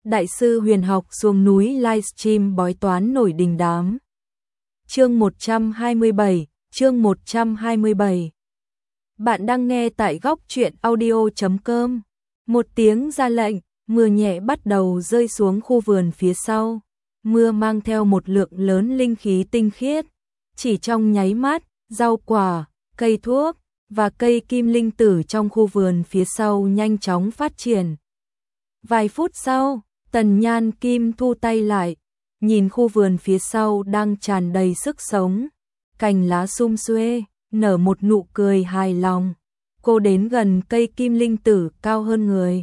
Đại sư huyền học xuống núi livestream bói toán nổi đình đám. Chương 127, chương 127. Bạn đang nghe tại góc truyện audio.com. Một tiếng ra lệnh, mưa nhẹ bắt đầu rơi xuống khu vườn phía sau. Mưa mang theo một lượng lớn linh khí tinh khiết. Chỉ trong nháy mắt, rau quả, cây thuốc và cây kim linh tử trong khu vườn phía sau nhanh chóng phát triển. Vài phút sau, Tần Nhan Kim thu tay lại, nhìn khu vườn phía sau đang tràn đầy sức sống, cành lá sum xuê, nở một nụ cười hài lòng. Cô đến gần cây kim linh tử cao hơn người.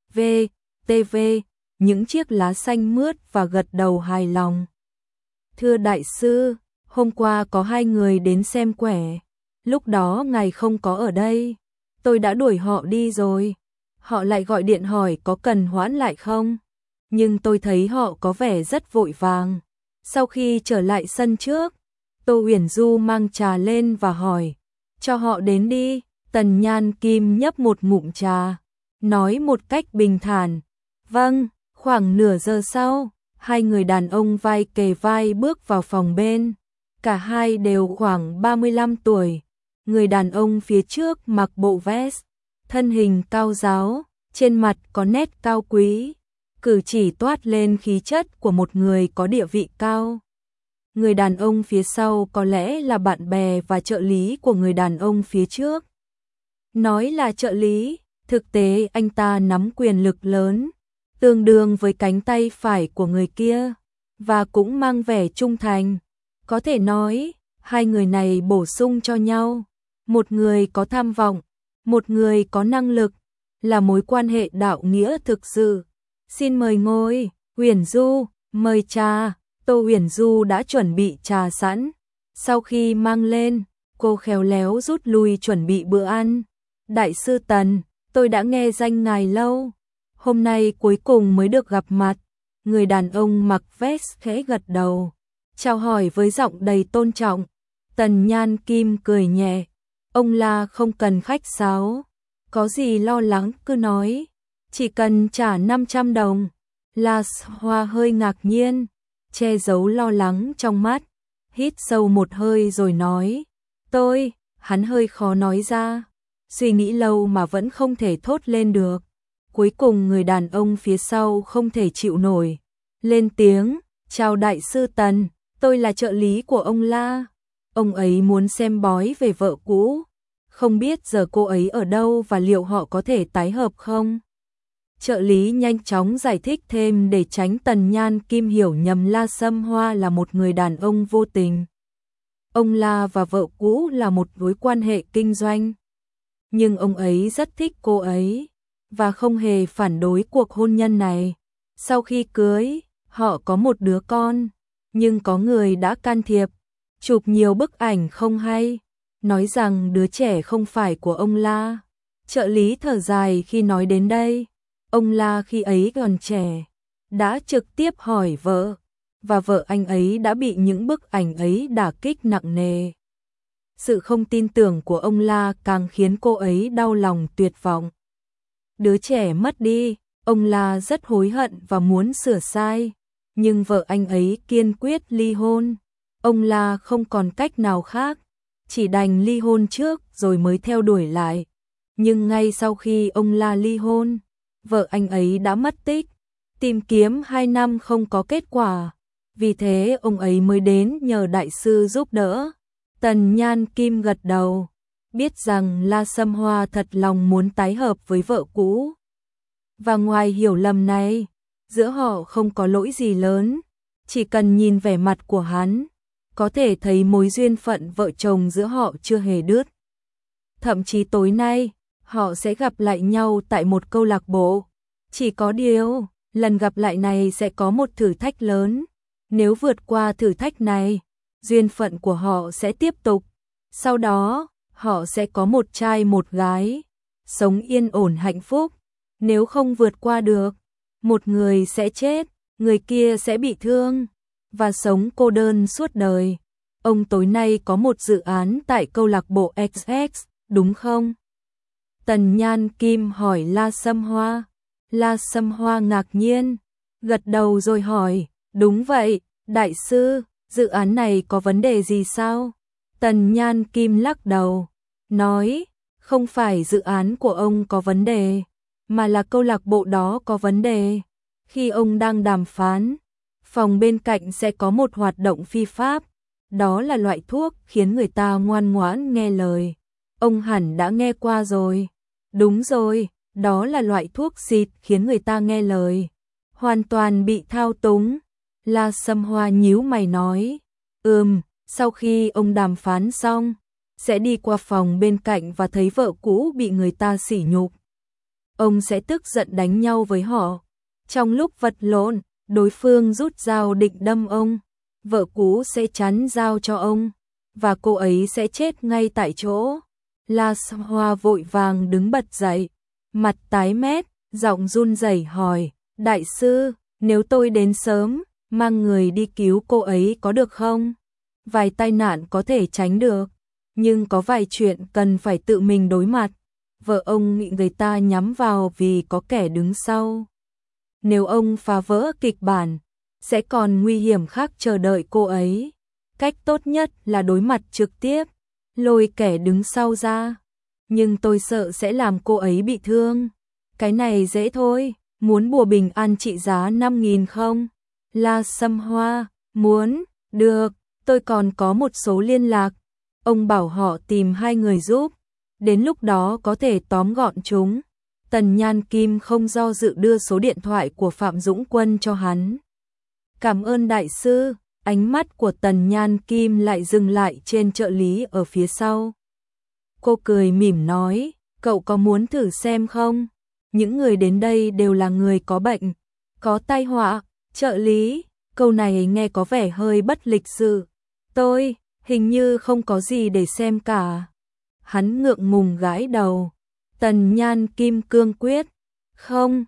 TV, những chiếc lá xanh mướt và gật đầu hài lòng. Thưa đại sư, hôm qua có 2 người đến xem quẻ. Lúc đó ngài không có ở đây. Tôi đã đuổi họ đi rồi. Họ lại gọi điện hỏi có cần hoãn lại không? Nhưng tôi thấy họ có vẻ rất vội vàng. Sau khi trở lại sân trước, Tô Huyền Du mang trà lên và hỏi, cho họ đến đi. Tần Nhan Kim nhấp một ngụm trà, nói một cách bình thản, vâng. Khoảng nửa giờ sau, 2 người đàn ông vai kề vai bước vào phòng bên. Cả hai đều khoảng 35 tuổi. Người đàn ông phía trước mặc bộ vest, thân hình cao ráo, trên mặt có nét cao quý, cử chỉ toát lên khí chất của một người có địa vị cao. Người đàn ông phía sau có lẽ là bạn bè và trợ lý của người đàn ông phía trước. Nói là trợ lý, thực tế anh ta nắm quyền lực lớn, tương đương với cánh tay phải của người kia, và cũng mang vẻ trung thành. Có thể nói, 2 người này bổ sung cho nhau. Một người có tham vọng, một người có năng lực, là mối quan hệ đạo nghĩa thực sự. Xin mời ngồi. Huyền Du, mời trà. Tô Huyền Du đã chuẩn bị trà sẵn. Sau khi mang lên, cô khéo léo rút lui chuẩn bị bữa ăn. Đại sư Tần, tôi đã nghe danh ngài lâu. Hôm nay cuối cùng mới được gặp mặt. Người đàn ông mặc vest khẽ gật đầu, chào hỏi với giọng đầy tôn trọng. Tần Nhan Kim cười nhẹ. Ông La không cần khách sáo. Có gì lo lắng cứ nói. Chỉ cần trả 500 đồng. La Hoa hơi ngạc nhiên, che giấu lo lắng trong mắt. Hít sâu một hơi rồi nói. Hắn hơi khó nói ra. Suy nghĩ lâu mà vẫn không thể thốt lên được. Cuối cùng người đàn ông phía sau không thể chịu nổi. Lên tiếng, chào đại sư Tần, tôi là trợ lý của ông La. Ông ấy muốn xem bói về vợ cũ. Không biết giờ cô ấy ở đâu và liệu họ có thể tái hợp không? Trợ lý nhanh chóng giải thích thêm để tránh Tần Nhan Kim hiểu nhầm La Sâm Hoa là một người đàn ông vô tình. Ông La và vợ cũ là một mối quan hệ kinh doanh. Nhưng ông ấy rất thích cô ấy và không hề phản đối cuộc hôn nhân này. Sau khi cưới, họ có một đứa con, nhưng có người đã can thiệp, chụp nhiều bức ảnh không hay, nói rằng đứa trẻ không phải của ông La. Trợ lý thở dài khi nói đến đây. Ông La khi ấy còn trẻ, đã trực tiếp hỏi vợ, và vợ anh ấy đã bị những bức ảnh ấy đả kích nặng nề. Sự không tin tưởng của ông La càng khiến cô ấy đau lòng tuyệt vọng. Đứa trẻ mất đi, ông La rất hối hận và muốn sửa sai, nhưng vợ anh ấy kiên quyết ly hôn. Ông La không còn cách nào khác, chỉ đành ly hôn trước rồi mới theo đuổi lại. Nhưng ngay sau khi ông La ly hôn, vợ anh ấy đã mất tích, tìm kiếm 2 năm không có kết quả. Vì thế ông ấy mới đến nhờ đại sư giúp đỡ. Tần Nhan Kim gật đầu, biết rằng La Sâm Hoa thật lòng muốn tái hợp với vợ cũ. Và ngoài hiểu lầm này, giữa họ không có lỗi gì lớn, chỉ cần nhìn vẻ mặt của hắn, có thể thấy mối duyên phận vợ chồng giữa họ chưa hề đứt. Thậm chí tối nay, họ sẽ gặp lại nhau tại một câu lạc bộ. Chỉ có điều, lần gặp lại này sẽ có một thử thách lớn. Nếu vượt qua thử thách này, duyên phận của họ sẽ tiếp tục. Sau đó, họ sẽ có một trai một gái, sống yên ổn hạnh phúc. Nếu không vượt qua được, một người sẽ chết, người kia sẽ bị thương, và sống cô đơn suốt đời. Ông tối nay có một dự án tại câu lạc bộ XX, đúng không? Tần Nhan Kim hỏi La Sâm Hoa. La Sâm Hoa ngạc nhiên, gật đầu rồi hỏi, đúng vậy, đại sư, dự án này có vấn đề gì sao? Tần Nhan Kim lắc đầu, nói, không phải dự án của ông có vấn đề, mà là câu lạc bộ đó có vấn đề. Khi ông đang đàm phán, phòng bên cạnh sẽ có một hoạt động phi pháp, đó là loại thuốc khiến người ta ngoan ngoãn nghe lời. Ông hẳn đã nghe qua rồi. Đúng rồi, đó là loại thuốc xịt khiến người ta nghe lời. Hoàn toàn bị thao túng. La Sâm Hoa nhíu mày nói, sau khi ông đàm phán xong, sẽ đi qua phòng bên cạnh và thấy vợ cũ bị người ta sỉ nhục. Ông sẽ tức giận đánh nhau với họ. Trong lúc vật lộn, đối phương rút dao định đâm ông, vợ cũ sẽ chắn dao cho ông, và cô ấy sẽ chết ngay tại chỗ. La Sâm Hoa vội vàng đứng bật dậy, mặt tái mét, giọng run rẩy hỏi, đại sư, nếu tôi đến sớm, mang người đi cứu cô ấy có được không? Vài tai nạn có thể tránh được, nhưng có vài chuyện cần phải tự mình đối mặt. Vợ ông bị người ta nhắm vào vì có kẻ đứng sau. Nếu ông phá vỡ kịch bản, sẽ còn nguy hiểm khác chờ đợi cô ấy. Cách tốt nhất là đối mặt trực tiếp, lôi kẻ đứng sau ra. Nhưng tôi sợ sẽ làm cô ấy bị thương. Cái này dễ thôi, muốn bùa bình an trị giá 5.000 không? La Sâm Hoa, muốn, được, tôi còn có một số liên lạc. Ông bảo họ tìm 2 người giúp, đến lúc đó có thể tóm gọn chúng. Tần Nhan Kim không do dự đưa số điện thoại của Phạm Dũng Quân cho hắn. Cảm ơn đại sư, ánh mắt của Tần Nhan Kim lại dừng lại trên trợ lý ở phía sau. Cô cười mỉm nói, cậu có muốn thử xem không? Những người đến đây đều là người có bệnh, có tai họa. Trợ lý, câu này nghe có vẻ hơi bất lịch sự. Tôi, hình như không có gì để xem cả. Hắn ngượng ngùng gãi đầu. Tần Nhan Kim cương quyết. Không,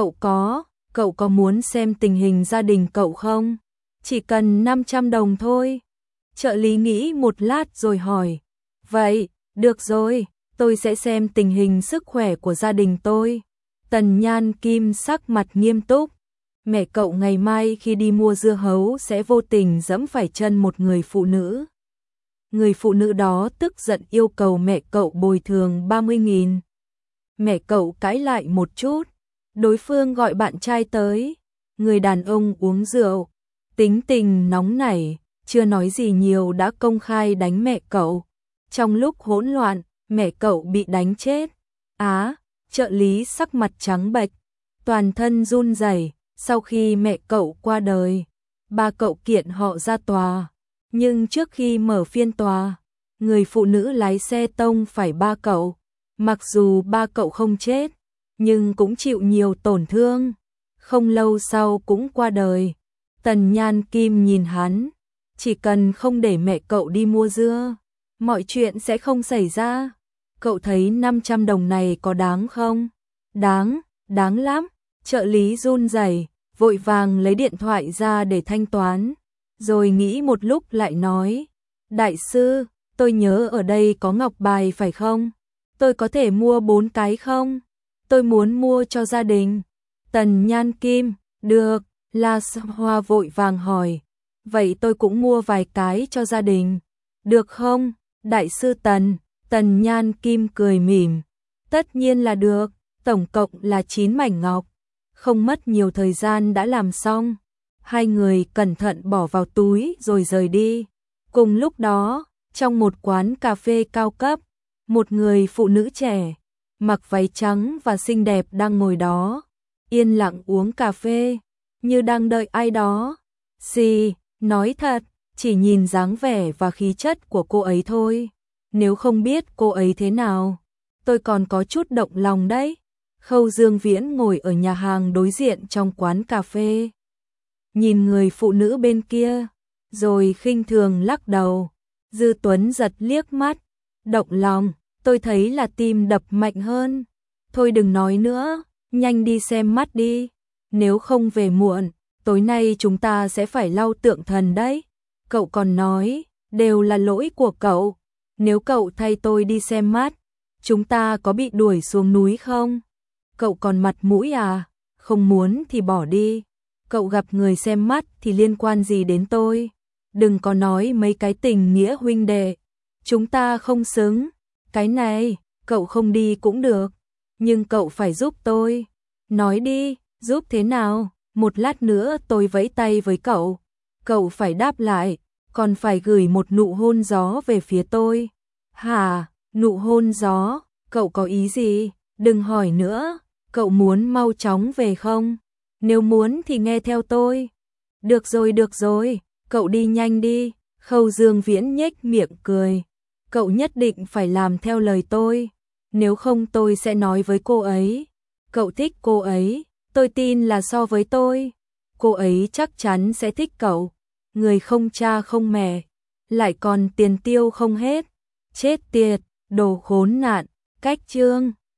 cậu có muốn xem tình hình gia đình cậu không? Chỉ cần 500 đồng thôi. Trợ lý nghĩ một lát rồi hỏi. Vậy, được rồi, tôi sẽ xem tình hình sức khỏe của gia đình tôi. Tần Nhan Kim sắc mặt nghiêm túc. Mẹ cậu ngày mai khi đi mua dưa hấu sẽ vô tình giẫm phải chân một người phụ nữ. Người phụ nữ đó tức giận yêu cầu mẹ cậu bồi thường 30.000. Mẹ cậu cãi lại một chút, đối phương gọi bạn trai tới. Người đàn ông uống rượu, tính tình nóng nảy, chưa nói gì nhiều đã công khai đánh mẹ cậu. Trong lúc hỗn loạn, mẹ cậu bị đánh chết. Trợ lý sắc mặt trắng bệch, toàn thân run rẩy. Sau khi mẹ cậu qua đời, ba cậu kiện họ ra tòa. Nhưng trước khi mở phiên tòa, người phụ nữ lái xe tông phải ba cậu. Mặc dù ba cậu không chết, nhưng cũng chịu nhiều tổn thương. Không lâu sau cũng qua đời. Tần Nhan Kim nhìn hắn, chỉ cần không để mẹ cậu đi mua dưa, mọi chuyện sẽ không xảy ra. Cậu thấy 500 đồng này có đáng không? Đáng lắm. Trợ lý run rẩy, vội vàng lấy điện thoại ra để thanh toán, rồi nghĩ một lúc lại nói, đại sư, tôi nhớ ở đây có ngọc bài phải không? Tôi có thể mua 4 cái không? Tôi muốn mua cho gia đình. Tần Nhan Kim, được. La Sâm Hoa vội vàng hỏi, vậy tôi cũng mua vài cái cho gia đình, được không? Đại sư Tần Nhan Kim cười mỉm, tất nhiên là được, tổng cộng là 9 mảnh ngọc. Không mất nhiều thời gian đã làm xong. 2 người cẩn thận bỏ vào túi rồi rời đi. Cùng lúc đó, trong một quán cà phê cao cấp, một người phụ nữ trẻ, mặc váy trắng và xinh đẹp đang ngồi đó, yên lặng uống cà phê, như đang đợi ai đó. Nói thật, chỉ nhìn dáng vẻ và khí chất của cô ấy thôi. Nếu không biết cô ấy thế nào, tôi còn có chút động lòng đấy. Khâu Dương Viễn ngồi ở nhà hàng đối diện trong quán cà phê, nhìn người phụ nữ bên kia, rồi khinh thường lắc đầu. Dư Tuấn giật liếc mắt, động lòng, tôi thấy là tim đập mạnh hơn. Thôi đừng nói nữa, nhanh đi xem mắt đi, nếu không về muộn, tối nay chúng ta sẽ phải lau tượng thần đấy. Cậu còn nói, đều là lỗi của cậu, nếu cậu thay tôi đi xem mắt, chúng ta có bị đuổi xuống núi không? Cậu còn mặt mũi à? Không muốn thì bỏ đi. cậu gặp người xem mắt thì liên quan gì đến tôi? Đừng có nói mấy cái tình nghĩa huynh đệ, chúng ta không xứng. Cái này, cậu không đi cũng được, nhưng cậu phải giúp tôi. Nói đi, giúp thế nào? Một lát nữa tôi vẫy tay với cậu, cậu phải đáp lại, còn phải gửi một nụ hôn gió về phía tôi. Hả, nụ hôn gió, cậu có ý gì? Đừng hỏi nữa, cậu muốn mau chóng về không? Nếu muốn thì nghe theo tôi. Được rồi, cậu đi nhanh đi. Khâu Dương Viễn nhếch miệng cười. Cậu nhất định phải làm theo lời tôi, nếu không tôi sẽ nói với cô ấy. Cậu thích cô ấy, tôi tin là so với tôi, cô ấy chắc chắn sẽ thích cậu. Người không cha không mẹ, lại còn tiền tiêu không hết. Chết tiệt, đồ khốn nạn, cách chương.